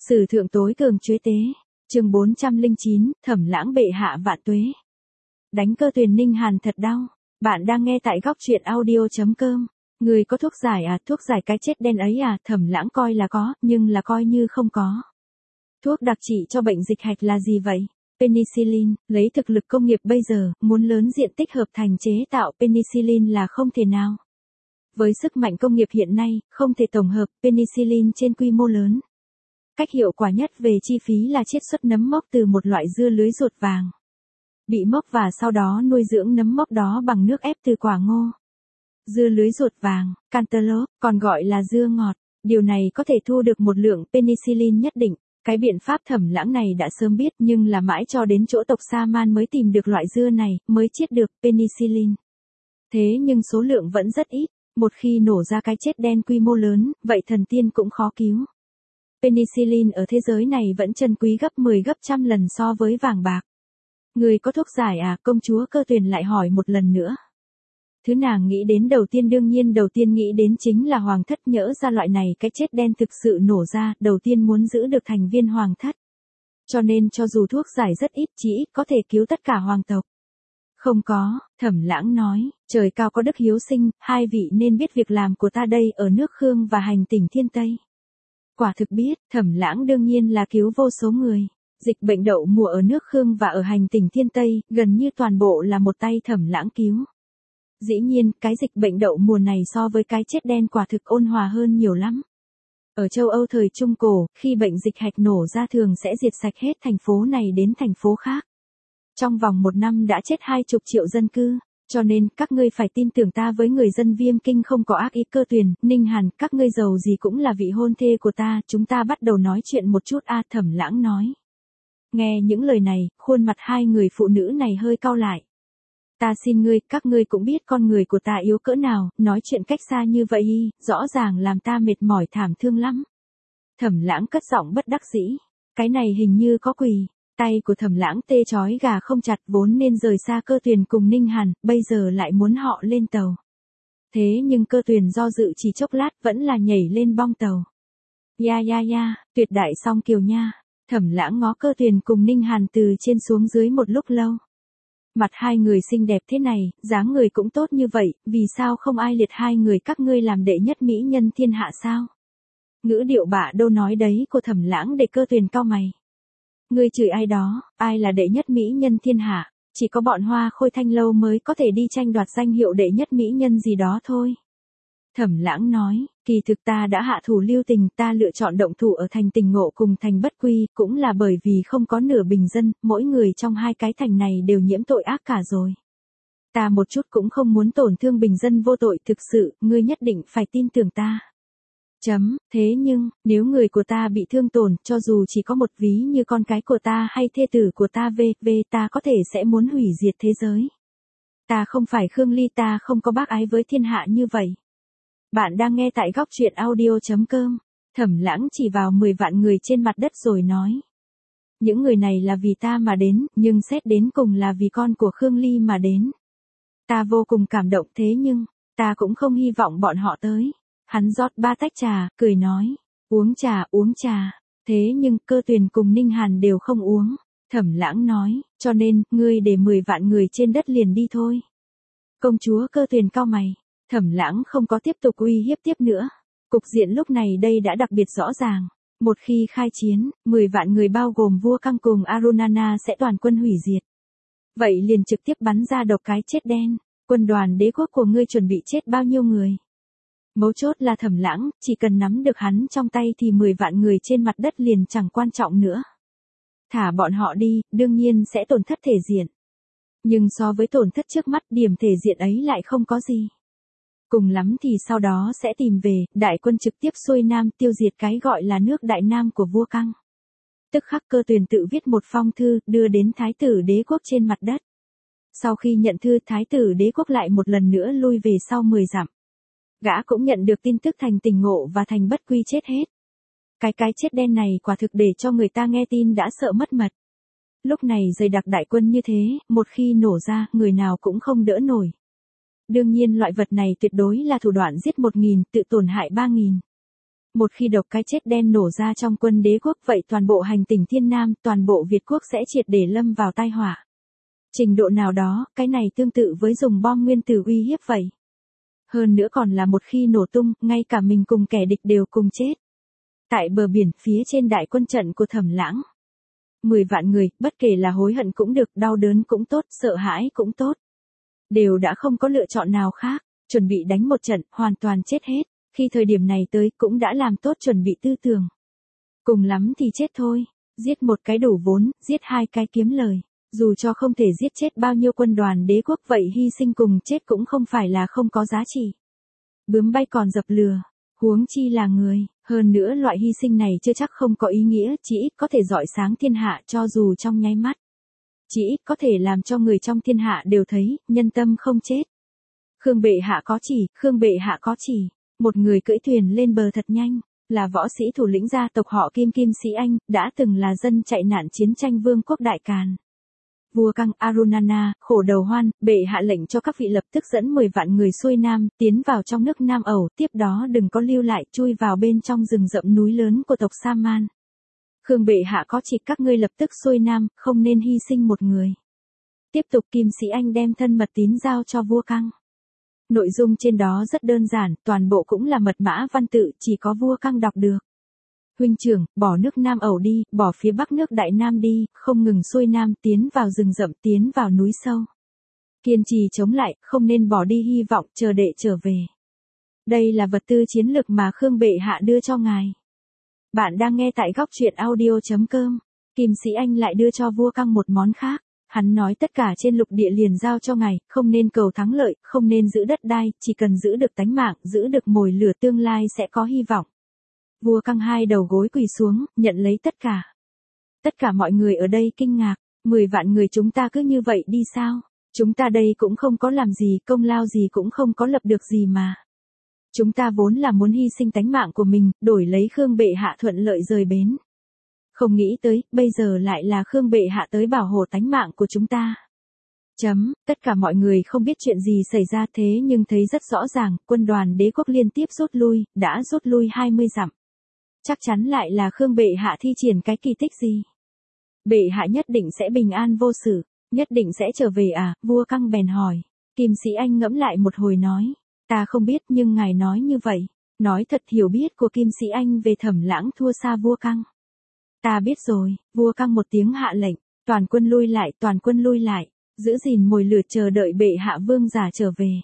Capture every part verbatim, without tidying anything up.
Sử thượng tối cường chuế tế. Chương bốn trăm lẻ chín, Thẩm Lãng bệ hạ vạn tuế. Đánh Cơ Tuyền Ninh Hàn thật đau. Bạn đang nghe tại góc truyện audio chấm com. Người có thuốc giải à, thuốc giải cái chết đen ấy à, Thẩm Lãng coi là có, nhưng là coi như không có. Thuốc đặc trị cho bệnh dịch hạch là gì vậy? Penicillin, lấy thực lực công nghiệp bây giờ, muốn lớn diện tích hợp thành chế tạo penicillin là không thể nào. Với sức mạnh công nghiệp hiện nay, không thể tổng hợp penicillin trên quy mô lớn. Cách hiệu quả nhất về chi phí là chiết xuất nấm mốc từ một loại dưa lưới ruột vàng. Bị mốc và sau đó nuôi dưỡng nấm mốc đó bằng nước ép từ quả ngô. Dưa lưới ruột vàng, cantaloupe, còn gọi là dưa ngọt. Điều này có thể thu được một lượng penicillin nhất định. Cái biện pháp Thẩm Lãng này đã sớm biết nhưng là mãi cho đến chỗ tộc Sa Man mới tìm được loại dưa này, mới chiết được penicillin. Thế nhưng số lượng vẫn rất ít. Một khi nổ ra cái chết đen quy mô lớn, vậy thần tiên cũng khó cứu. Penicillin ở thế giới này vẫn chân quý gấp mười gấp trăm lần so với vàng bạc. Người có thuốc giải à, công chúa Cơ Tuyền lại hỏi một lần nữa. Thứ nàng nghĩ đến đầu tiên đương nhiên đầu tiên nghĩ đến chính là hoàng thất nhỡ ra loại này cái chết đen thực sự nổ ra, đầu tiên muốn giữ được thành viên hoàng thất. Cho nên cho dù thuốc giải rất ít chỉ ít có thể cứu tất cả hoàng tộc. Không có, Thẩm Lãng nói, trời cao có đức hiếu sinh, hai vị nên biết việc làm của ta đây ở nước Khương và hành tỉnh Thiên Tây. Quả thực biết, Thẩm Lãng đương nhiên là cứu vô số người. Dịch bệnh đậu mùa ở nước Khương và ở hành tỉnh Thiên Tây, gần như toàn bộ là một tay Thẩm Lãng cứu. Dĩ nhiên, cái dịch bệnh đậu mùa này so với cái chết đen quả thực ôn hòa hơn nhiều lắm. Ở châu Âu thời Trung Cổ, khi bệnh dịch hạch nổ ra thường sẽ diệt sạch hết thành phố này đến thành phố khác. Trong vòng một năm đã chết hai chục triệu dân cư, cho nên các ngươi phải tin tưởng ta với người dân Viêm Kinh không có ác ý. Cơ Tuyền, Ninh Hàn, các ngươi giàu gì cũng là vị hôn thê của ta, chúng ta bắt đầu nói chuyện một chút a. Thẩm Lãng nói. Nghe những lời này, khuôn mặt hai người phụ nữ này hơi cau lại. Ta xin ngươi, các ngươi cũng biết con người của ta yếu cỡ nào, nói chuyện cách xa như vậy, rõ ràng làm ta mệt mỏi thảm thương lắm. Thẩm Lãng cất giọng bất đắc dĩ. Cái này hình như có quỷ. Tay của Thẩm Lãng tê chói gà không chặt, vốn nên rời xa Cơ Tuyền cùng Ninh Hàn, bây giờ lại muốn họ lên tàu. Thế nhưng Cơ Tuyền do dự chỉ chốc lát vẫn là nhảy lên bong tàu. Ya ya ya, tuyệt đại song kiều nha. Thẩm Lãng ngó Cơ Tuyền cùng Ninh Hàn từ trên xuống dưới một lúc lâu. Mặt hai người xinh đẹp thế này, dáng người cũng tốt như vậy, vì sao không ai liệt hai người các ngươi làm đệ nhất mỹ nhân thiên hạ sao? Ngữ điệu bạ đâu nói đấy của Thẩm Lãng để Cơ Tuyền cau mày. Ngươi chửi ai đó, ai là đệ nhất mỹ nhân thiên hạ, chỉ có bọn Hoa Khôi Thanh Lâu mới có thể đi tranh đoạt danh hiệu đệ nhất mỹ nhân gì đó thôi. Thẩm Lãng nói, kỳ thực ta đã hạ thủ lưu tình, ta lựa chọn động thủ ở thành Tình Ngộ cùng thành Bất Quy, cũng là bởi vì không có nửa bình dân, mỗi người trong hai cái thành này đều nhiễm tội ác cả rồi. Ta một chút cũng không muốn tổn thương bình dân vô tội, thực sự, ngươi nhất định phải tin tưởng ta. Chấm, thế nhưng, nếu người của ta bị thương tổn, cho dù chỉ có một ví như con cái của ta hay thê tử của ta về, về ta có thể sẽ muốn hủy diệt thế giới. Ta không phải Khương Ly, ta không có bác ái với thiên hạ như vậy. Bạn đang nghe tại góc truyện audio chấm com. Thẩm Lãng chỉ vào mười vạn người trên mặt đất rồi nói. Những người này là vì ta mà đến, nhưng xét đến cùng là vì con của Khương Ly mà đến. Ta vô cùng cảm động thế nhưng, ta cũng không hy vọng bọn họ tới. Hắn rót ba tách trà, cười nói, uống trà, uống trà. Thế nhưng, Cơ Tuyền cùng Ninh Hàn đều không uống. Thẩm Lãng nói, cho nên, ngươi để mười vạn người trên đất liền đi thôi. Công chúa Cơ Tuyền cau mày. Thẩm Lãng không có tiếp tục uy hiếp tiếp nữa. Cục diện lúc này đây đã đặc biệt rõ ràng. Một khi khai chiến, mười vạn người bao gồm vua Căng cùng Arunana sẽ toàn quân hủy diệt. Vậy liền trực tiếp bắn ra độc cái chết đen. Quân đoàn đế quốc của ngươi chuẩn bị chết bao nhiêu người? Mấu chốt là Thẩm Lãng, chỉ cần nắm được hắn trong tay thì mười vạn người trên mặt đất liền chẳng quan trọng nữa. Thả bọn họ đi, đương nhiên sẽ tổn thất thể diện. Nhưng so với tổn thất trước mắt, điểm thể diện ấy lại không có gì. Cùng lắm thì sau đó sẽ tìm về, đại quân trực tiếp xuôi nam tiêu diệt cái gọi là nước Đại Nam của vua Căng. Tức khắc Cơ Tuyền tự viết một phong thư, đưa đến Thái tử đế quốc trên mặt đất. Sau khi nhận thư, Thái tử đế quốc lại một lần nữa lui về sau mười dặm. Gã cũng nhận được tin tức thành Tình Ngộ và thành Bất Quy chết hết. Cái cái chết đen này quả thực để cho người ta nghe tin đã sợ mất mật. Lúc này dày đặc đại quân như thế, một khi nổ ra, người nào cũng không đỡ nổi. Đương nhiên loại vật này tuyệt đối là thủ đoạn giết một nghìn, tự tổn hại ba nghìn. Một khi độc cái chết đen nổ ra trong quân đế quốc vậy toàn bộ hành tinh Thiên Nam, toàn bộ Việt quốc sẽ triệt để lâm vào tai họa. Trình độ nào đó, cái này tương tự với dùng bom nguyên tử uy hiếp vậy. Hơn nữa còn là một khi nổ tung, ngay cả mình cùng kẻ địch đều cùng chết. Tại bờ biển, phía trên đại quân trận của Thẩm Lãng. Mười vạn người, bất kể là hối hận cũng được, đau đớn cũng tốt, sợ hãi cũng tốt. Đều đã không có lựa chọn nào khác, chuẩn bị đánh một trận, hoàn toàn chết hết. Khi thời điểm này tới, cũng đã làm tốt chuẩn bị tư tưởng. Cùng lắm thì chết thôi, giết một cái đủ vốn, giết hai cái kiếm lời. Dù cho không thể giết chết bao nhiêu quân đoàn đế quốc vậy hy sinh cùng chết cũng không phải là không có giá trị. Bướm bay còn dập lừa, huống chi là người, hơn nữa loại hy sinh này chưa chắc không có ý nghĩa, chỉ ít có thể rọi sáng thiên hạ cho dù trong nháy mắt. Chỉ ít có thể làm cho người trong thiên hạ đều thấy, nhân tâm không chết. Khương bệ hạ có chỉ, Khương bệ hạ có chỉ, một người cưỡi thuyền lên bờ thật nhanh, là võ sĩ thủ lĩnh gia tộc họ Kim Kim Sĩ Anh, đã từng là dân chạy nạn chiến tranh vương quốc Đại Càn. Vua Căng Arunana, khổ đầu hoan, bệ hạ lệnh cho các vị lập tức dẫn mười vạn người xuôi nam, tiến vào trong nước Nam Ẩu, tiếp đó đừng có lưu lại, chui vào bên trong rừng rậm núi lớn của tộc Saman. Khương bệ hạ có chỉ các ngươi lập tức xuôi nam, không nên hy sinh một người. Tiếp tục Kim Sĩ Anh đem thân mật tín giao cho vua Căng. Nội dung trên đó rất đơn giản, toàn bộ cũng là mật mã văn tự, chỉ có vua Căng đọc được. Huynh trưởng, bỏ nước Nam Ẩu đi, bỏ phía bắc nước Đại Nam đi, không ngừng xuôi nam, tiến vào rừng rậm, tiến vào núi sâu. Kiên trì chống lại, không nên bỏ đi hy vọng, chờ đệ trở về. Đây là vật tư chiến lược mà Khương bệ hạ đưa cho ngài. Bạn đang nghe tại góc truyện audio chấm com. Kim Sĩ Anh lại đưa cho vua Căng một món khác. Hắn nói tất cả trên lục địa liền giao cho ngài, không nên cầu thắng lợi, không nên giữ đất đai, chỉ cần giữ được tánh mạng, giữ được mồi lửa tương lai sẽ có hy vọng. Vua Căng hai đầu gối quỳ xuống, nhận lấy tất cả. Tất cả mọi người ở đây kinh ngạc, mười vạn người chúng ta cứ như vậy đi sao? Chúng ta đây cũng không có làm gì, công lao gì cũng không có lập được gì mà. Chúng ta vốn là muốn hy sinh tánh mạng của mình, đổi lấy Khương bệ hạ thuận lợi rời bến. Không nghĩ tới, bây giờ lại là Khương bệ hạ tới bảo hộ tánh mạng của chúng ta. Chấm, tất cả mọi người không biết chuyện gì xảy ra thế nhưng thấy rất rõ ràng, quân đoàn đế quốc liên tiếp rút lui, đã rút lui hai mươi dặm. Chắc chắn lại là Khương bệ hạ thi triển cái kỳ tích gì. Bệ hạ nhất định sẽ bình an vô sự, nhất định sẽ trở về à, vua Căng bèn hỏi. Kim Sĩ Anh ngẫm lại một hồi nói, ta không biết nhưng ngài nói như vậy, nói thật hiểu biết của Kim Sĩ Anh về Thẩm Lãng thua xa vua Căng. Ta biết rồi, vua Căng một tiếng hạ lệnh, toàn quân lui lại, toàn quân lui lại, giữ gìn mồi lửa chờ đợi bệ hạ vương giả trở về.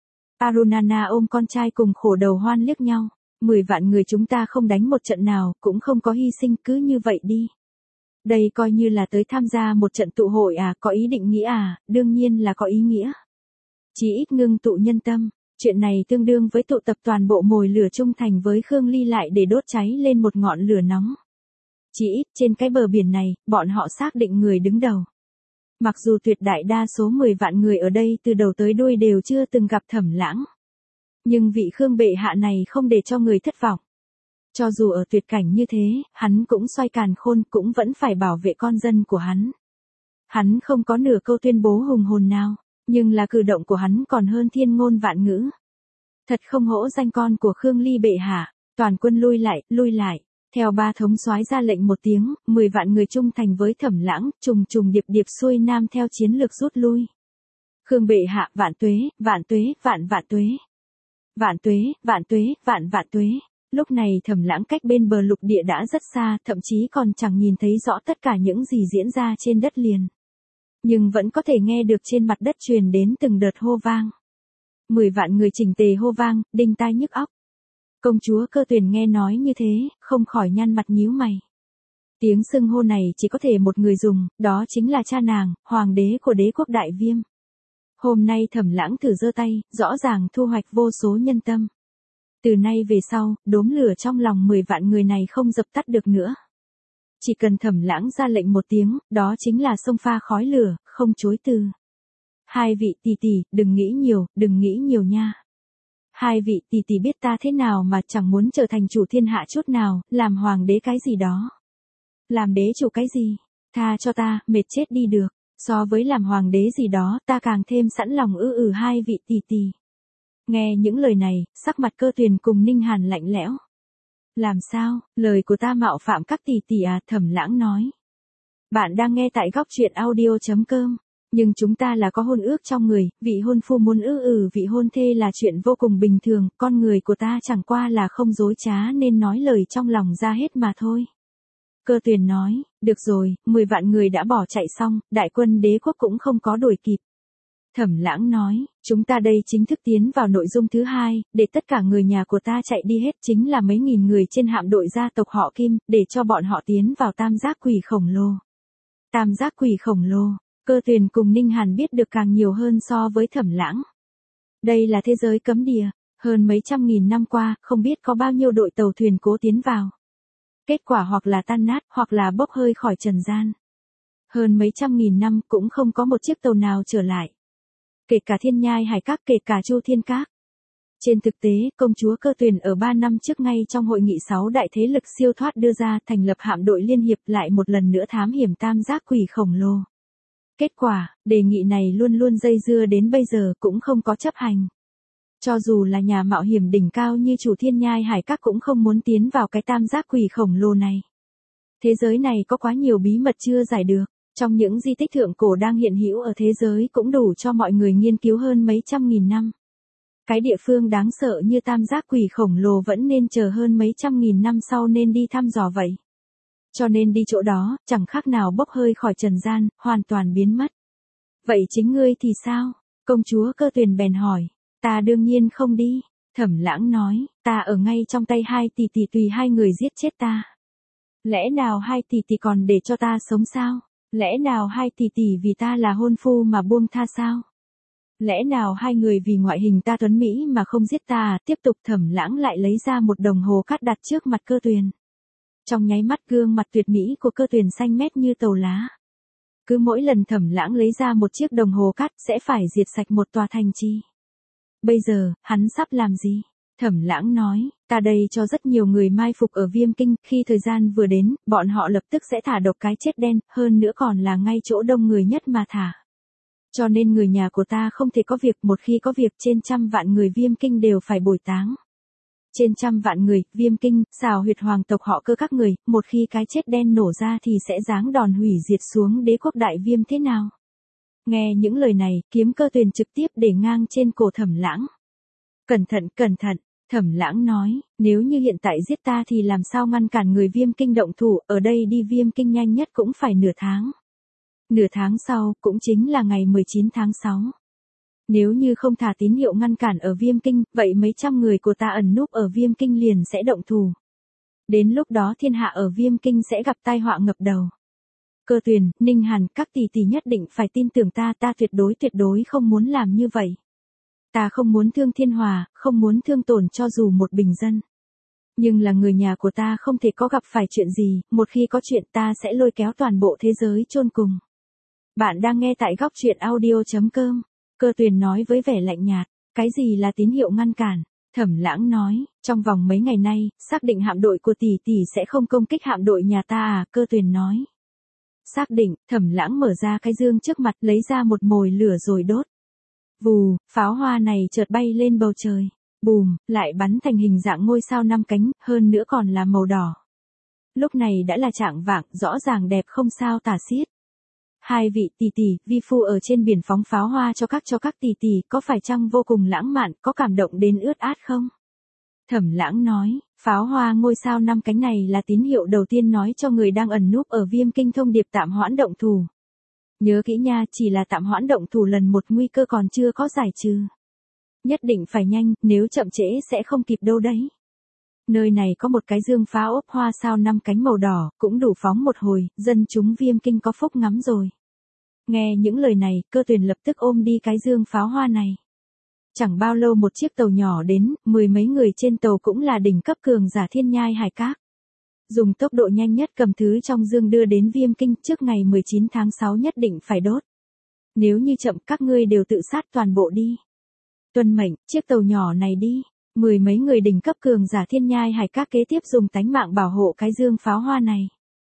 Arunana ôm con trai cùng khổ đầu hoan liếc nhau. Mười vạn người chúng ta không đánh một trận nào, cũng không có hy sinh, cứ như vậy đi. Đây coi như là tới tham gia một trận tụ hội à, có ý định nghĩa à, đương nhiên là có ý nghĩa. Chỉ ít ngưng tụ nhân tâm, chuyện này tương đương với tụ tập toàn bộ mồi lửa trung thành với Khương Ly lại để đốt cháy lên một ngọn lửa nóng. Chỉ ít trên cái bờ biển này, bọn họ xác định người đứng đầu. Mặc dù tuyệt đại đa số mười vạn người ở đây từ đầu tới đuôi đều chưa từng gặp Thẩm Lãng. Nhưng vị Khương bệ hạ này không để cho người thất vọng. Cho dù ở tuyệt cảnh như thế, hắn cũng xoay càn khôn, cũng vẫn phải bảo vệ con dân của hắn. Hắn không có nửa câu tuyên bố hùng hồn nào, nhưng là cử động của hắn còn hơn thiên ngôn vạn ngữ. Thật không hổ danh con của Khương Ly bệ hạ, toàn quân lui lại, lui lại. Theo ba thống soái ra lệnh một tiếng, mười vạn người trung thành với Thẩm Lãng, trùng trùng điệp điệp xuôi nam theo chiến lược rút lui. Khương bệ hạ, vạn tuế, vạn tuế, vạn vạn tuế. Vạn tuế, vạn tuế, vạn vạn tuế. Lúc này Thẩm Lãng cách bên bờ lục địa đã rất xa, thậm chí còn chẳng nhìn thấy rõ tất cả những gì diễn ra trên đất liền. Nhưng vẫn có thể nghe được trên mặt đất truyền đến từng đợt hô vang. Mười vạn người chỉnh tề hô vang, đinh tai nhức óc. Công chúa Cơ Tuyền nghe nói như thế, không khỏi nhăn mặt nhíu mày. Tiếng xưng hô này chỉ có thể một người dùng, đó chính là cha nàng, hoàng đế của đế quốc Đại Viêm. Hôm nay Thẩm Lãng thử giơ tay, rõ ràng thu hoạch vô số nhân tâm. Từ nay về sau, đốm lửa trong lòng mười vạn người này không dập tắt được nữa. Chỉ cần Thẩm Lãng ra lệnh một tiếng, đó chính là xông pha khói lửa, không chối từ. Hai vị tỷ tỷ, đừng nghĩ nhiều, đừng nghĩ nhiều nha. Hai vị tỷ tỷ biết ta thế nào mà chẳng muốn trở thành chủ thiên hạ chút nào, làm hoàng đế cái gì đó. Làm đế chủ cái gì? Tha cho ta, mệt chết đi được. So với làm hoàng đế gì đó, ta càng thêm sẵn lòng ư ừ hai vị tỷ tỷ. Nghe những lời này, sắc mặt Cơ Tuyền cùng Ninh Hàn lạnh lẽo. Làm sao, lời của ta mạo phạm các tỷ tỷ à, Thẩm Lãng nói. Bạn đang nghe tại góc truyện audio.com. Nhưng chúng ta là có hôn ước trong người, vị hôn phu muốn ư ừ vị hôn thê là chuyện vô cùng bình thường, con người của ta chẳng qua là không dối trá nên nói lời trong lòng ra hết mà thôi. Cơ Tuyền nói, được rồi, mười vạn người đã bỏ chạy xong, đại quân đế quốc cũng không có đuổi kịp. Thẩm Lãng nói, chúng ta đây chính thức tiến vào nội dung thứ hai, để tất cả người nhà của ta chạy đi hết chính là mấy nghìn người trên hạm đội gia tộc họ Kim, để cho bọn họ tiến vào tam giác quỷ khổng lồ. Tam giác quỷ khổng lồ, Cơ Tuyền cùng Ninh Hàn biết được càng nhiều hơn so với Thẩm Lãng. Đây là thế giới cấm địa, hơn mấy trăm nghìn năm qua, không biết có bao nhiêu đội tàu thuyền cố tiến vào. Kết quả hoặc là tan nát, hoặc là bốc hơi khỏi trần gian. Hơn mấy trăm nghìn năm cũng không có một chiếc tàu nào trở lại. Kể cả Thiên Nhai Hải Các, kể cả Chu Thiên Các. Trên thực tế, công chúa Cơ Tuyền ở ba năm trước ngay trong hội nghị sáu đại thế lực siêu thoát đưa ra thành lập hạm đội liên hiệp lại một lần nữa thám hiểm tam giác quỷ khổng lồ. Kết quả, đề nghị này luôn luôn dây dưa đến bây giờ cũng không có chấp hành. Cho dù là nhà mạo hiểm đỉnh cao như chủ Thiên Nhai Hải Các cũng không muốn tiến vào cái tam giác quỷ khổng lồ này. Thế giới này có quá nhiều bí mật chưa giải được. Trong những di tích thượng cổ đang hiện hữu ở thế giới cũng đủ cho mọi người nghiên cứu hơn mấy trăm nghìn năm. Cái địa phương đáng sợ như tam giác quỷ khổng lồ vẫn nên chờ hơn mấy trăm nghìn năm sau nên đi thăm dò vậy. Cho nên đi chỗ đó, chẳng khác nào bốc hơi khỏi trần gian, hoàn toàn biến mất. Vậy chính ngươi thì sao? Công chúa Cơ Tuyền bèn hỏi. Ta đương nhiên không đi. Thẩm Lãng nói, ta ở ngay trong tay hai tỷ tỷ tùy hai người giết chết ta. Lẽ nào hai tỷ tỷ còn để cho ta sống sao? Lẽ nào hai tỷ tỷ vì ta là hôn phu mà buông tha sao? Lẽ nào hai người vì ngoại hình ta tuấn Mỹ mà không giết ta à? Tiếp tục Thẩm Lãng lại lấy ra một đồng hồ cát đặt trước mặt Cơ Tuyền. Trong nháy mắt gương mặt tuyệt mỹ của Cơ Tuyền xanh mét như tàu lá. Cứ mỗi lần Thẩm Lãng lấy ra một chiếc đồng hồ cát sẽ phải diệt sạch một tòa thành trì. Bây giờ, hắn sắp làm gì? Thẩm Lãng nói, ta đây cho rất nhiều người mai phục ở Viêm Kinh, khi thời gian vừa đến, bọn họ lập tức sẽ thả độc cái chết đen, hơn nữa còn là ngay chỗ đông người nhất mà thả. Cho nên người nhà của ta không thể có việc, một khi có việc trên trăm vạn người Viêm Kinh đều phải bồi táng. Trên trăm vạn người, Viêm Kinh, xào huyệt hoàng tộc họ Cơ các người, một khi cái chết đen nổ ra thì sẽ giáng đòn hủy diệt xuống đế quốc đại Viêm thế nào? Nghe những lời này, kiếm Cơ Tuyền trực tiếp để ngang trên cổ Thẩm Lãng. Cẩn thận, cẩn thận, Thẩm Lãng nói, nếu như hiện tại giết ta thì làm sao ngăn cản người Viêm Kinh động thủ, ở đây đi Viêm Kinh nhanh nhất cũng phải nửa tháng. Nửa tháng sau, cũng chính là ngày mười chín tháng sáu. Nếu như không thả tín hiệu ngăn cản ở Viêm Kinh, vậy mấy trăm người của ta ẩn núp ở Viêm Kinh liền sẽ động thủ. Đến lúc đó thiên hạ ở Viêm Kinh sẽ gặp tai họa ngập đầu. Cơ Tuyền, Ninh Hàn, các tỷ tỷ nhất định phải tin tưởng ta, ta tuyệt đối tuyệt đối không muốn làm như vậy. Ta không muốn thương thiên hòa, không muốn thương tổn cho dù một bình dân. Nhưng là người nhà của ta không thể có gặp phải chuyện gì, một khi có chuyện ta sẽ lôi kéo toàn bộ thế giới chôn cùng. Bạn đang nghe tại góc truyện audio.com. Cơ Tuyền nói với vẻ lạnh nhạt, cái gì là tín hiệu ngăn cản? Thẩm Lãng nói, trong vòng mấy ngày nay, xác định hạm đội của tỷ tỷ sẽ không công kích hạm đội nhà ta à? Cơ Tuyền nói. Xác định, Thẩm Lãng mở ra cái dương trước mặt lấy ra một mồi lửa rồi đốt. Vù, pháo hoa này chợt bay lên bầu trời. Bùm, lại bắn thành hình dạng ngôi sao năm cánh, hơn nữa còn là màu đỏ. Lúc này đã là trạng vạng, rõ ràng đẹp không sao tả xiết. Hai vị tỷ tỷ, vi phu ở trên biển phóng pháo hoa cho các cho các tỷ tỷ, có phải chăng vô cùng lãng mạn, có cảm động đến ướt át không? Thẩm Lãng nói, pháo hoa ngôi sao năm cánh này là tín hiệu đầu tiên nói cho người đang ẩn núp ở Viêm Kinh thông điệp tạm hoãn động thủ. Nhớ kỹ nha, chỉ là tạm hoãn động thủ lần một, nguy cơ còn chưa có giải trừ. Nhất định phải nhanh, nếu chậm trễ sẽ không kịp đâu đấy. Nơi này có một cái dương pháo ốp hoa sao năm cánh màu đỏ, cũng đủ phóng một hồi, dân chúng Viêm Kinh có phúc ngắm rồi. Nghe những lời này, Cơ Tuyền lập tức ôm đi cái dương pháo hoa này. Chẳng bao lâu một chiếc tàu nhỏ đến, mười mấy người trên tàu cũng là đỉnh cấp cường giả Thiên Nhai Hải Các. Dùng tốc độ nhanh nhất cầm thứ trong dương đưa đến Viêm Kinh trước ngày mười chín tháng sáu nhất định phải đốt. Nếu như chậm các ngươi đều tự sát toàn bộ đi. Tuân mệnh, chiếc tàu nhỏ này đi. Mười mấy người đỉnh cấp cường giả Thiên Nhai Hải Các kế tiếp dùng tánh mạng bảo hộ cái dương pháo hoa này.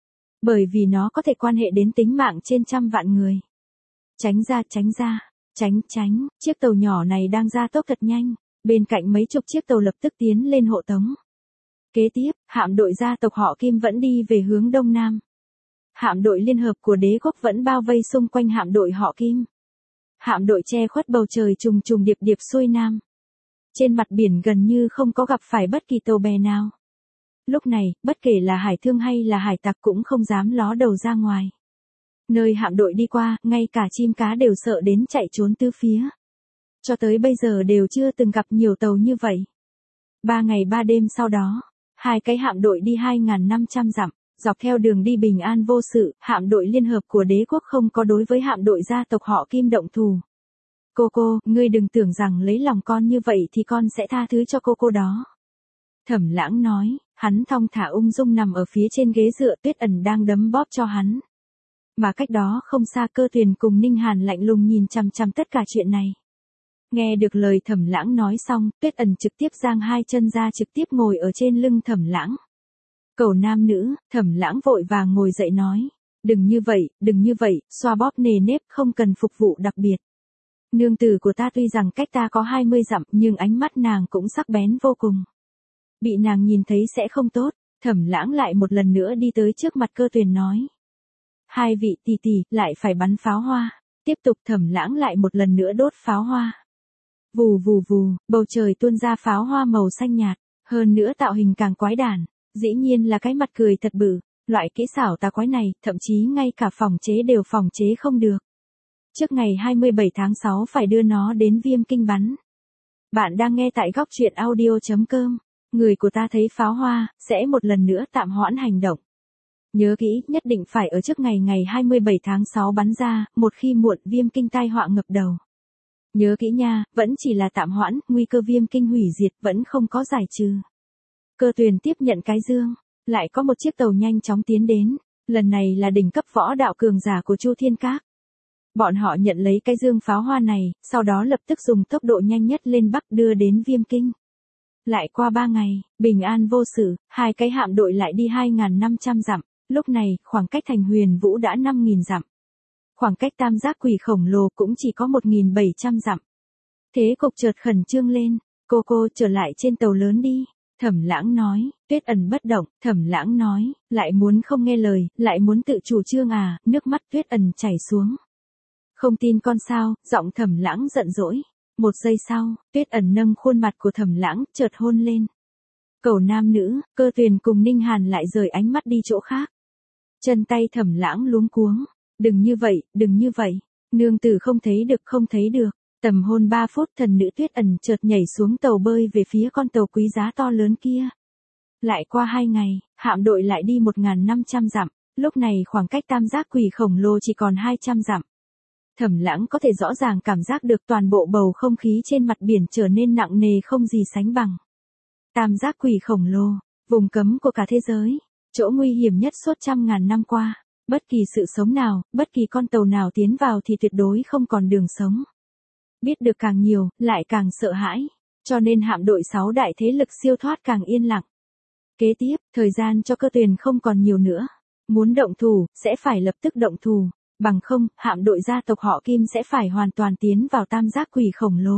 Bởi vì nó có thể quan hệ đến tính mạng trên trăm vạn người. Tránh ra, tránh ra, tránh, tránh, chiếc tàu nhỏ này đang ra tốc thật nhanh. Bên cạnh mấy chục chiếc tàu lập tức tiến lên hộ tống. Kế tiếp, hạm đội gia tộc họ Kim vẫn đi về hướng đông nam. Hạm đội liên hợp của đế quốc vẫn bao vây xung quanh hạm đội họ Kim. Hạm đội che khuất bầu trời trùng trùng điệp điệp xuôi nam. Trên mặt biển gần như không có gặp phải bất kỳ tàu bè nào. Lúc này, bất kể là hải thương hay là hải tặc cũng không dám ló đầu ra ngoài. Nơi hạm đội đi qua, ngay cả chim cá đều sợ đến chạy trốn tứ phía. Cho tới bây giờ đều chưa từng gặp nhiều tàu như vậy. Ba ngày ba đêm sau đó, hai cái hạm đội đi hai nghìn năm trăm dặm, dọc theo đường đi bình an vô sự, hạm đội liên hợp của đế quốc không có đối với hạm đội gia tộc họ Kim động thù. Cô cô, ngươi đừng tưởng rằng lấy lòng con như vậy thì con sẽ tha thứ cho cô cô đó. Thẩm Lãng nói, hắn thong thả ung dung nằm ở phía trên ghế dựa, Tuyết Ẩn đang đấm bóp cho hắn. Mà cách đó không xa Cơ Tuyền cùng Ninh Hàn lạnh lùng nhìn chằm chằm tất cả chuyện này. Nghe được lời Thẩm Lãng nói xong, Tuyết Ẩn trực tiếp giang hai chân ra trực tiếp ngồi ở trên lưng Thẩm Lãng. Cầu nam nữ, Thẩm Lãng vội vàng ngồi dậy nói, đừng như vậy, đừng như vậy, xoa bóp nề nếp không cần phục vụ đặc biệt. Nương tử của ta tuy rằng cách ta có hai mươi dặm nhưng ánh mắt nàng cũng sắc bén vô cùng. Bị nàng nhìn thấy sẽ không tốt. Thẩm Lãng lại một lần nữa đi tới trước mặt Cơ Tuyền nói. Hai vị tỷ tỷ lại phải bắn pháo hoa. Tiếp tục Thẩm Lãng lại một lần nữa đốt pháo hoa. Vù vù vù, bầu trời tuôn ra pháo hoa màu xanh nhạt. Hơn nữa tạo hình càng quái đản. Dĩ nhiên là cái mặt cười thật bự. Loại kỹ xảo tà quái này, thậm chí ngay cả phòng chế đều phòng chế không được. Trước ngày hai mươi bảy tháng sáu phải đưa nó đến Viêm Kinh bắn. Bạn đang nghe tại góc truyện audio chấm com. Người của ta thấy pháo hoa, sẽ một lần nữa tạm hoãn hành động. Nhớ kỹ, nhất định phải ở trước ngày ngày hai mươi bảy tháng sáu bắn ra, một khi muộn Viêm Kinh tai họa ngập đầu. Nhớ kỹ nha, vẫn chỉ là tạm hoãn, nguy cơ Viêm Kinh hủy diệt vẫn không có giải trừ. Cơ Tuyền tiếp nhận cái dương, lại có một chiếc tàu nhanh chóng tiến đến, lần này là đỉnh cấp võ đạo cường giả của Chu Thiên Các. Bọn họ nhận lấy cái dương pháo hoa này, sau đó lập tức dùng tốc độ nhanh nhất lên Bắc đưa đến Viêm Kinh. Lại qua ba ngày, bình an vô sự, hai cái hạm đội lại đi hai nghìn năm trăm dặm, lúc này, khoảng cách thành Huyền Vũ đã năm nghìn dặm. Khoảng cách tam giác quỷ khổng lồ cũng chỉ có một nghìn bảy trăm dặm. Thế cục chợt khẩn trương lên, cô cô trở lại trên tàu lớn đi. Thẩm Lãng nói, Tuyết Ẩn bất động, Thẩm Lãng nói, lại muốn không nghe lời, lại muốn tự chủ trương à, nước mắt Tuyết Ẩn chảy xuống. Không tin con sao, giọng Thẩm Lãng giận dỗi. Một giây sau, Tuyết Ẩn nâng khuôn mặt của Thẩm Lãng, chợt hôn lên. Cầu nam nữ, Cơ Tuyền cùng Ninh Hàn lại rời ánh mắt đi chỗ khác. Chân tay Thẩm Lãng luống cuống. Đừng như vậy, đừng như vậy. Nương tử không thấy được không thấy được. Tầm hôn ba phút thần nữ Tuyết Ẩn chợt nhảy xuống tàu bơi về phía con tàu quý giá to lớn kia. Lại qua hai ngày, hạm đội lại đi một nghìn năm trăm dặm. Lúc này khoảng cách tam giác quỷ khổng lồ chỉ còn hai trăm dặm. Thẩm Lãng có thể rõ ràng cảm giác được toàn bộ bầu không khí trên mặt biển trở nên nặng nề không gì sánh bằng. Tam giác quỷ khổng lồ, vùng cấm của cả thế giới, chỗ nguy hiểm nhất suốt trăm ngàn năm qua. Bất kỳ sự sống nào, bất kỳ con tàu nào tiến vào thì tuyệt đối không còn đường sống. Biết được càng nhiều, lại càng sợ hãi. Cho nên hạm đội sáu đại thế lực siêu thoát càng yên lặng. Kế tiếp, thời gian cho Cơ Tuyền không còn nhiều nữa. Muốn động thủ, sẽ phải lập tức động thủ. Bằng không, hạm đội gia tộc họ Kim sẽ phải hoàn toàn tiến vào tam giác quỷ khổng lồ.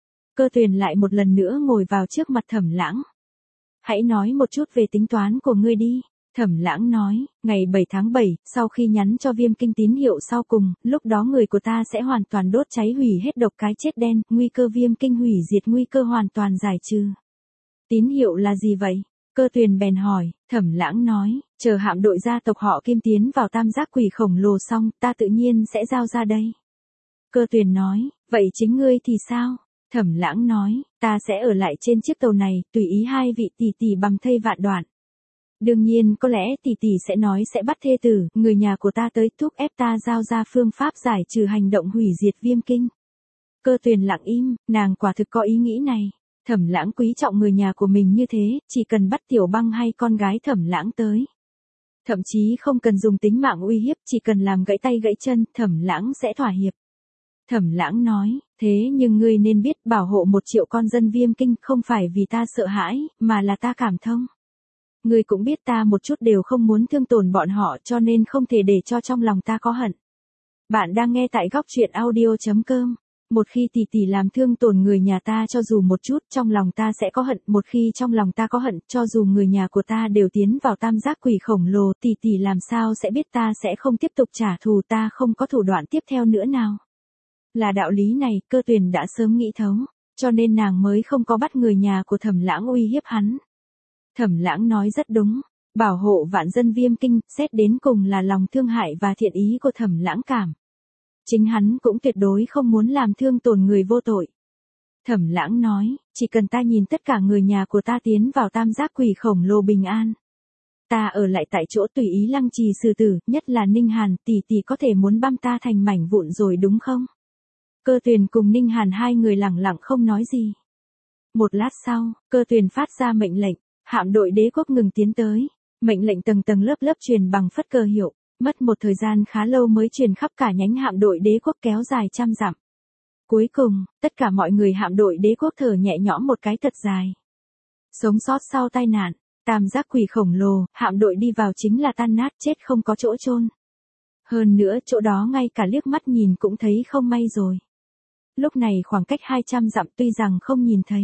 Cơ Tuyền lại một lần nữa ngồi vào trước mặt Thẩm Lãng. Hãy nói một chút về tính toán của ngươi đi. Thẩm Lãng nói, ngày bảy tháng bảy, sau khi nhắn cho Viêm Kinh tín hiệu sau cùng, lúc đó người của ta sẽ hoàn toàn đốt cháy hủy hết độc cái chết đen, nguy cơ Viêm Kinh hủy diệt nguy cơ hoàn toàn giải trừ. Tín hiệu là gì vậy? Cơ Tuyền bèn hỏi. Thẩm Lãng nói, chờ hạm đội gia tộc họ Kim tiến vào tam giác quỷ khổng lồ xong, ta tự nhiên sẽ giao ra đây. Cơ Tuyền nói, vậy chính ngươi thì sao? Thẩm Lãng nói, ta sẽ ở lại trên chiếc tàu này, tùy ý hai vị tỷ tỷ bằng thây vạn đoạn. Đương nhiên có lẽ tỷ tỷ sẽ nói sẽ bắt thê tử, người nhà của ta tới thúc ép ta giao ra phương pháp giải trừ hành động hủy diệt Viêm Kinh. Cơ Tuyền lặng im, nàng quả thực có ý nghĩ này. Thẩm Lãng quý trọng người nhà của mình như thế, chỉ cần bắt Tiểu Băng hay con gái Thẩm Lãng tới. Thậm chí không cần dùng tính mạng uy hiếp, chỉ cần làm gãy tay gãy chân, Thẩm Lãng sẽ thỏa hiệp. Thẩm Lãng nói, thế nhưng ngươi nên biết bảo hộ một triệu con dân Viêm Kinh không phải vì ta sợ hãi, mà là ta cảm thông. Ngươi cũng biết ta một chút đều không muốn thương tổn bọn họ cho nên không thể để cho trong lòng ta có hận. Bạn đang nghe tại góc truyện audio chấm com. Một khi tỷ tỷ làm thương tổn người nhà ta cho dù một chút, trong lòng ta sẽ có hận, một khi trong lòng ta có hận, cho dù người nhà của ta đều tiến vào tam giác quỷ khổng lồ, tỷ tỷ làm sao sẽ biết ta sẽ không tiếp tục trả thù, ta không có thủ đoạn tiếp theo nữa nào. Là đạo lý này, Cơ Tuyền đã sớm nghĩ thấu, cho nên nàng mới không có bắt người nhà của Thẩm Lãng uy hiếp hắn. Thẩm Lãng nói rất đúng, bảo hộ vạn dân Viêm Kinh, xét đến cùng là lòng thương hại và thiện ý của Thẩm Lãng cảm. Chính hắn cũng tuyệt đối không muốn làm thương tổn người vô tội. Thẩm Lãng nói, chỉ cần ta nhìn tất cả người nhà của ta tiến vào tam giác quỷ khổng lồ bình an. Ta ở lại tại chỗ tùy ý lăng trì xử tử, nhất là Ninh Hàn, tỷ tỷ có thể muốn băm ta thành mảnh vụn rồi đúng không? Cơ Tuyền cùng Ninh Hàn hai người lặng lặng không nói gì. Một lát sau, Cơ Tuyền phát ra mệnh lệnh, hạm đội đế quốc ngừng tiến tới, mệnh lệnh tầng tầng lớp lớp truyền bằng phất cờ hiệu. Mất một thời gian khá lâu mới truyền khắp cả nhánh hạm đội đế quốc kéo dài trăm dặm. Cuối cùng, tất cả mọi người hạm đội đế quốc thở nhẹ nhõm một cái thật dài. Sống sót sau tai nạn, tam giác quỷ khổng lồ, hạm đội đi vào chính là tan nát chết không có chỗ chôn. Hơn nữa chỗ đó ngay cả liếc mắt nhìn cũng thấy không may rồi. Lúc này khoảng cách hai trăm dặm tuy rằng không nhìn thấy.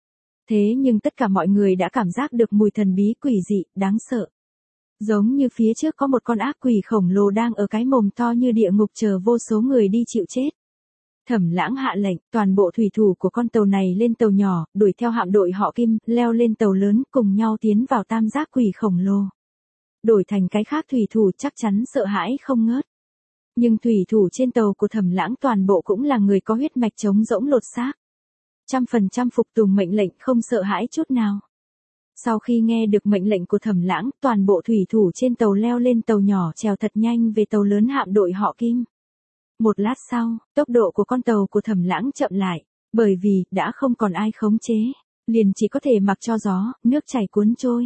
Thế nhưng tất cả mọi người đã cảm giác được mùi thần bí quỷ dị, đáng sợ. Giống như phía trước có một con ác quỷ khổng lồ đang ở cái mồm to như địa ngục chờ vô số người đi chịu chết. Thẩm Lãng hạ lệnh, toàn bộ thủy thủ của con tàu này lên tàu nhỏ, đuổi theo hạm đội họ Kim, leo lên tàu lớn, cùng nhau tiến vào tam giác quỷ khổng lồ. Đổi thành cái khác thủy thủ chắc chắn sợ hãi không ngớt. Nhưng thủy thủ trên tàu của Thẩm Lãng toàn bộ cũng là người có huyết mạch trống rỗng lột xác. Trăm phần trăm phục tùng mệnh lệnh không sợ hãi chút nào. Sau khi nghe được mệnh lệnh của Thẩm Lãng, toàn bộ thủy thủ trên tàu leo lên tàu nhỏ trèo thật nhanh về tàu lớn hạm đội họ Kim. Một lát sau, tốc độ của con tàu của Thẩm Lãng chậm lại, bởi vì đã không còn ai khống chế, liền chỉ có thể mặc cho gió, nước chảy cuốn trôi.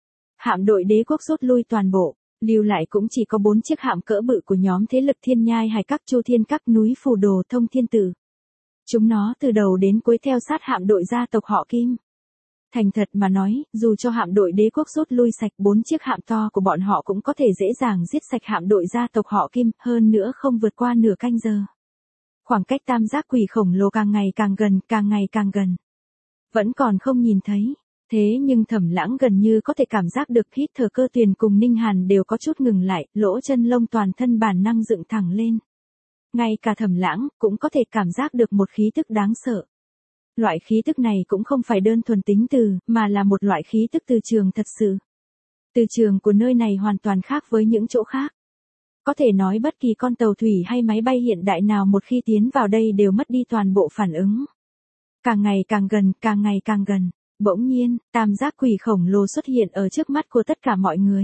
Hạm đội đế quốc rút lui toàn bộ, lưu lại cũng chỉ có bốn chiếc hạm cỡ bự của nhóm thế lực Thiên Nhai Hải Các, Chu Thiên Các, núi Phù Đồ, Thông Thiên Tử. Chúng nó từ đầu đến cuối theo sát hạm đội gia tộc họ Kim. Thành thật mà nói, dù cho hạm đội đế quốc rút lui sạch, bốn chiếc hạm to của bọn họ cũng có thể dễ dàng giết sạch hạm đội gia tộc họ Kim, hơn nữa không vượt qua nửa canh giờ. Khoảng cách tam giác quỷ khổng lồ càng ngày càng gần, càng ngày càng gần. Vẫn còn không nhìn thấy, thế nhưng Thẩm Lãng gần như có thể cảm giác được, hít thở. Cơ Tuyền cùng Ninh Hàn đều có chút ngừng lại, lỗ chân lông toàn thân bản năng dựng thẳng lên. Ngay cả Thẩm Lãng cũng có thể cảm giác được một khí tức đáng sợ. Loại khí tức này cũng không phải đơn thuần tính từ, mà là một loại khí tức từ trường thật sự. Từ trường của nơi này hoàn toàn khác với những chỗ khác. Có thể nói bất kỳ con tàu thủy hay máy bay hiện đại nào một khi tiến vào đây đều mất đi toàn bộ phản ứng. Càng ngày càng gần, càng ngày càng gần, bỗng nhiên, tam giác quỷ khổng lồ xuất hiện ở trước mắt của tất cả mọi người.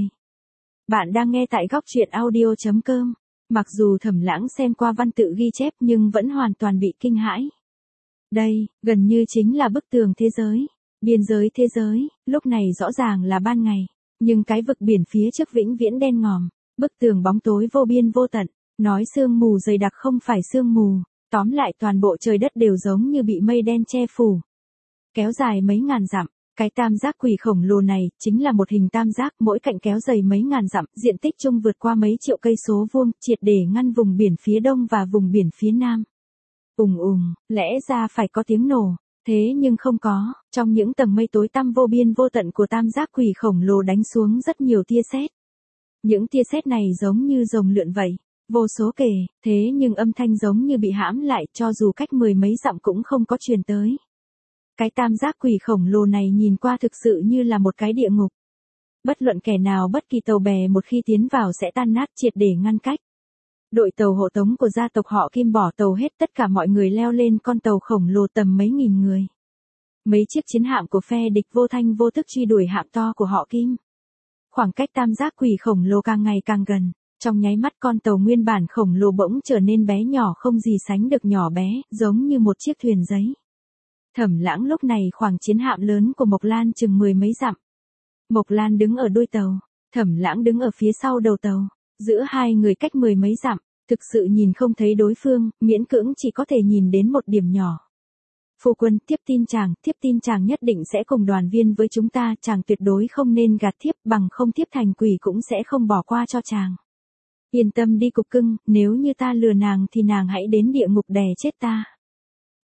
Bạn đang nghe tại góc truyện audio chấm com. Mặc dù Thẩm Lãng xem qua văn tự ghi chép nhưng vẫn hoàn toàn bị kinh hãi. Đây, gần như chính là bức tường thế giới, biên giới thế giới, lúc này rõ ràng là ban ngày, nhưng cái vực biển phía trước vĩnh viễn đen ngòm, bức tường bóng tối vô biên vô tận, nói sương mù dày đặc không phải sương mù, tóm lại toàn bộ trời đất đều giống như bị mây đen che phủ. Kéo dài mấy ngàn dặm, cái tam giác quỷ khổng lồ này chính là một hình tam giác, mỗi cạnh kéo dày mấy ngàn dặm, diện tích chung vượt qua mấy triệu cây số vuông, triệt để ngăn vùng biển phía đông và vùng biển phía nam. Ùng ùng, lẽ ra phải có tiếng nổ, thế nhưng không có, trong những tầng mây tối tăm vô biên vô tận của tam giác quỷ khổng lồ đánh xuống rất nhiều tia sét. Những tia sét này giống như rồng lượn vậy, vô số kể, thế nhưng âm thanh giống như bị hãm lại, cho dù cách mười mấy dặm cũng không có truyền tới. Cái tam giác quỷ khổng lồ này nhìn qua thực sự như là một cái địa ngục. Bất luận kẻ nào, bất kỳ tàu bè một khi tiến vào sẽ tan nát triệt để ngăn cách. Đội tàu hộ tống của gia tộc họ Kim bỏ tàu hết, tất cả mọi người leo lên con tàu khổng lồ tầm mấy nghìn người. Mấy chiếc chiến hạm của phe địch vô thanh vô tức truy đuổi hạm to của họ Kim. Khoảng cách tam giác quỷ khổng lồ càng ngày càng gần, trong nháy mắt con tàu nguyên bản khổng lồ bỗng trở nên bé nhỏ không gì sánh được nhỏ bé, giống như một chiếc thuyền giấy. Thẩm Lãng lúc này khoảng chiến hạm lớn của Mộc Lan chừng mười mấy dặm. Mộc Lan đứng ở đuôi tàu, Thẩm Lãng đứng ở phía sau đầu tàu. Giữa hai người cách mười mấy dặm, thực sự nhìn không thấy đối phương, miễn cưỡng chỉ có thể nhìn đến một điểm nhỏ. Phu quân, tiếp tin chàng, tiếp tin chàng nhất định sẽ cùng đoàn viên với chúng ta, chàng tuyệt đối không nên gạt thiếp, bằng không thiếp thành quỷ cũng sẽ không bỏ qua cho chàng. Yên tâm đi cục cưng, nếu như ta lừa nàng thì nàng hãy đến địa ngục đè chết ta.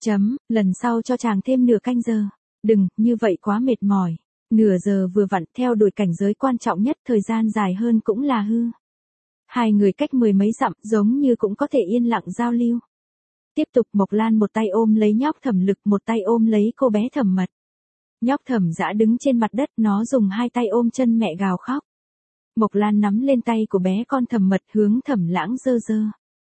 Chấm, lần sau cho chàng thêm nửa canh giờ. Đừng, như vậy quá mệt mỏi. Nửa giờ vừa vặn, theo đuổi cảnh giới quan trọng nhất, thời gian dài hơn cũng là hư. Hai người cách mười mấy dặm, giống như cũng có thể yên lặng giao lưu. Tiếp tục Mộc Lan một tay ôm lấy nhóc Thẩm Lực, một tay ôm lấy cô bé Thẩm Mật. Nhóc Thẩm Dã đứng trên mặt đất, nó dùng hai tay ôm chân mẹ gào khóc. Mộc Lan nắm lên tay của bé con Thẩm Mật hướng Thẩm Lãng giơ giơ.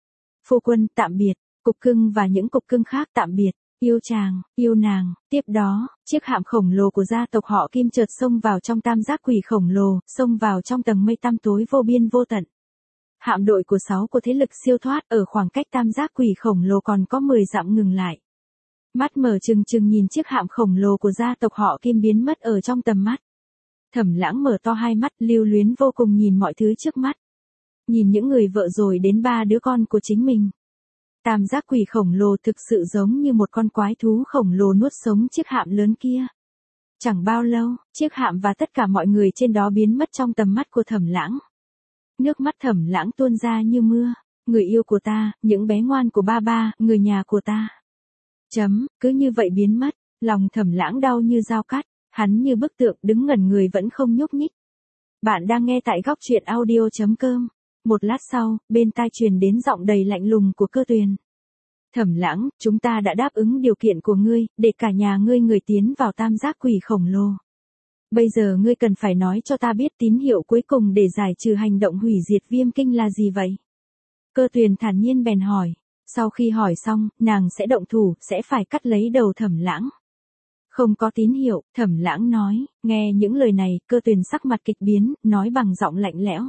Phu quân, tạm biệt. Cục cưng và những cục cưng khác tạm biệt. Yêu chàng, yêu nàng. Tiếp đó, chiếc hạm khổng lồ của gia tộc họ Kim chợt xông vào trong tam giác quỷ khổng lồ, xông vào trong tầng mây tăm tối vô biên vô tận. Hạm đội của sáu của thế lực siêu thoát ở khoảng cách tam giác quỷ khổng lồ còn có mười dặm ngừng lại. Mắt mở trừng trừng nhìn chiếc hạm khổng lồ của gia tộc họ Kim biến mất ở trong tầm mắt. Thẩm Lãng mở to hai mắt, lưu luyến vô cùng nhìn mọi thứ trước mắt. Nhìn những người vợ rồi đến ba đứa con của chính mình. Tam giác quỷ khổng lồ thực sự giống như một con quái thú khổng lồ nuốt sống chiếc hạm lớn kia. Chẳng bao lâu, chiếc hạm và tất cả mọi người trên đó biến mất trong tầm mắt của Thẩm Lãng. Nước mắt Thẩm Lãng tuôn ra như mưa. Người yêu của ta, những bé ngoan của ba ba, người nhà của ta. Chấm, cứ như vậy biến mất. Lòng Thẩm Lãng đau như dao cắt. Hắn như bức tượng đứng ngẩn người vẫn không nhúc nhích. Bạn đang nghe tại góc truyện audio chấm com. Một lát sau, bên tai truyền đến giọng đầy lạnh lùng của Cơ Tuyền. Thẩm Lãng, chúng ta đã đáp ứng điều kiện của ngươi, để cả nhà ngươi người tiến vào tam giác quỷ khổng lồ. Bây giờ ngươi cần phải nói cho ta biết tín hiệu cuối cùng để giải trừ hành động hủy diệt Viêm Kinh là gì vậy? Cơ Tuyền thản nhiên bèn hỏi. Sau khi hỏi xong, nàng sẽ động thủ, sẽ phải cắt lấy đầu Thẩm Lãng. Không có tín hiệu, Thẩm Lãng nói. Nghe những lời này, Cơ Tuyền sắc mặt kịch biến, nói bằng giọng lạnh lẽo.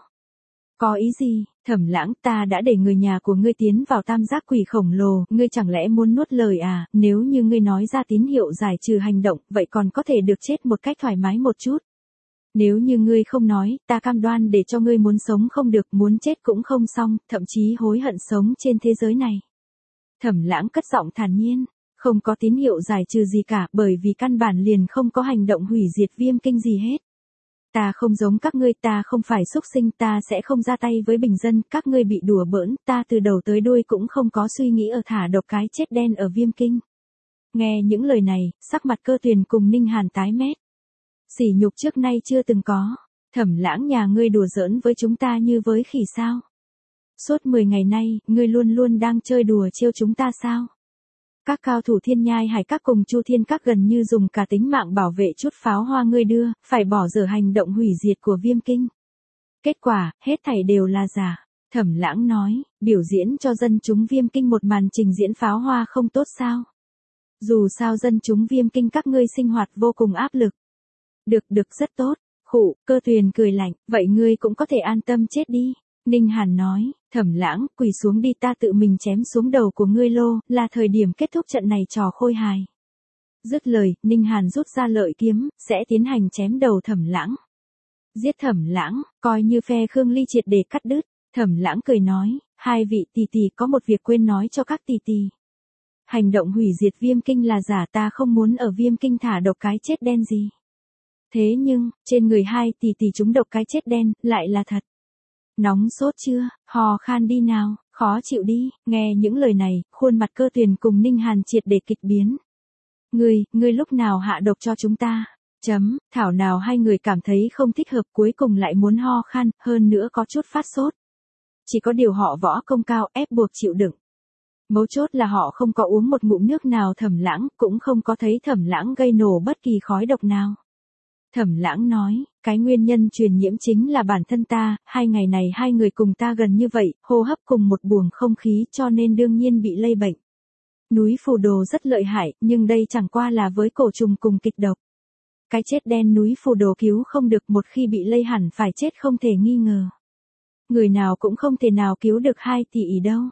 Có ý gì? Thẩm Lãng, ta đã để người nhà của ngươi tiến vào tam giác quỷ khổng lồ, ngươi chẳng lẽ muốn nuốt lời à? Nếu như ngươi nói ra tín hiệu giải trừ hành động, vậy còn có thể được chết một cách thoải mái một chút. Nếu như ngươi không nói, ta cam đoan để cho ngươi muốn sống không được, muốn chết cũng không xong, thậm chí hối hận sống trên thế giới này. Thẩm Lãng cất giọng thản nhiên, không có tín hiệu giải trừ gì cả, bởi vì căn bản liền không có hành động hủy diệt Viêm Kinh gì hết. Ta không giống các ngươi, ta không phải súc sinh, ta sẽ không ra tay với bình dân, các ngươi bị đùa bỡn, ta từ đầu tới đuôi cũng không có suy nghĩ ở thả độc cái chết đen ở Viêm Kinh. Nghe những lời này, sắc mặt Cơ Tuyền cùng Ninh Hàn tái mét. Sỉ nhục trước nay chưa từng có. Thẩm Lãng, nhà ngươi đùa giỡn với chúng ta như với khỉ sao? Suốt mười ngày nay, ngươi luôn luôn đang chơi đùa trêu chúng ta sao? Các cao thủ Thiên Nhai Hải Các cùng Chu Thiên Các gần như dùng cả tính mạng bảo vệ chút pháo hoa ngươi đưa, phải bỏ dở hành động hủy diệt của Viêm Kinh. Kết quả, hết thảy đều là giả. Thẩm Lãng nói, biểu diễn cho dân chúng Viêm Kinh một màn trình diễn pháo hoa không tốt sao? Dù sao dân chúng Viêm Kinh các ngươi sinh hoạt vô cùng áp lực. Được được rất tốt. Khụ, Cơ Tuyền cười lạnh, vậy ngươi cũng có thể an tâm chết đi. Ninh Hàn nói, Thẩm Lãng, quỳ xuống đi, ta tự mình chém xuống đầu của ngươi lô, là thời điểm kết thúc trận này trò khôi hài. Dứt lời, Ninh Hàn rút ra lợi kiếm, sẽ tiến hành chém đầu Thẩm Lãng. Giết Thẩm Lãng, coi như phe Khương Ly triệt để cắt đứt. Thẩm Lãng cười nói, hai vị tỷ tỷ có một việc quên nói cho các tỷ tỷ. Hành động hủy diệt Viêm Kinh là giả, ta không muốn ở Viêm Kinh thả độc cái chết đen gì. Thế nhưng, trên người hai tỷ tỷ chúng độc cái chết đen, lại là thật. Nóng sốt chưa, hò khan đi nào, khó chịu đi, nghe những lời này, khuôn mặt Cơ Tuyền cùng Ninh Hàn triệt để kịch biến. Ngươi, ngươi lúc nào hạ độc cho chúng ta? Chấm, thảo nào hai người cảm thấy không thích hợp cuối cùng lại muốn ho khan, hơn nữa có chút phát sốt. Chỉ có điều họ võ công cao ép buộc chịu đựng. Mấu chốt là họ không có uống một ngụm nước nào Thẩm Lãng, cũng không có thấy Thẩm Lãng gây nổ bất kỳ khói độc nào. Thẩm Lãng nói, cái nguyên nhân truyền nhiễm chính là bản thân ta, hai ngày này hai người cùng ta gần như vậy, hô hấp cùng một buồng không khí cho nên đương nhiên bị lây bệnh. Núi phù đồ rất lợi hại, nhưng đây chẳng qua là với cổ trùng cùng kịch độc. Cái chết đen núi phù đồ cứu không được, một khi bị lây hẳn phải chết không thể nghi ngờ. Người nào cũng không thể nào cứu được hai tỷ ý đâu.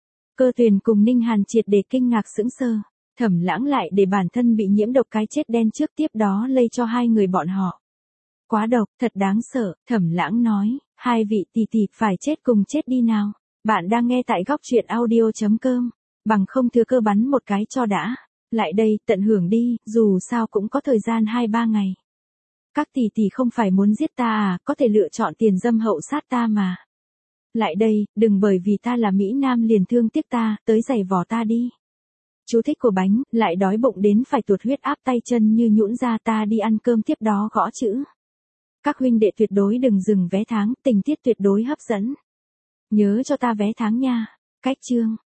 Cơ Tuyền cùng Ninh Hàn triệt để kinh ngạc sững sờ. Thẩm Lãng lại để bản thân bị nhiễm độc cái chết đen trước, tiếp đó lây cho hai người bọn họ. Quá độc, thật đáng sợ, Thẩm Lãng nói, hai vị tỷ tỷ phải chết cùng chết đi nào. Bạn đang nghe tại góc truyện audio chấm com, bằng không thừa cơ bắn một cái cho đã. Lại đây, tận hưởng đi, dù sao cũng có thời gian hai ba ngày. Các tỷ tỷ không phải muốn giết ta à, có thể lựa chọn tiền dâm hậu sát ta mà. Lại đây, đừng bởi vì ta là Mỹ Nam liền thương tiếc ta, tới giày vò ta đi. Chú thích của bánh, lại đói bụng đến phải tuột huyết áp tay chân như nhũn ra, ta đi ăn cơm tiếp đó gõ chữ. Các huynh đệ tuyệt đối đừng dừng vé tháng, tình tiết tuyệt đối hấp dẫn. Nhớ cho ta vé tháng nha. Cách chương.